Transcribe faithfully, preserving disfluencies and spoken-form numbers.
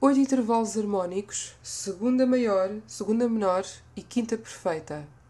Oito intervalos harmónicos, segunda maior, segunda menor e quinta perfeita.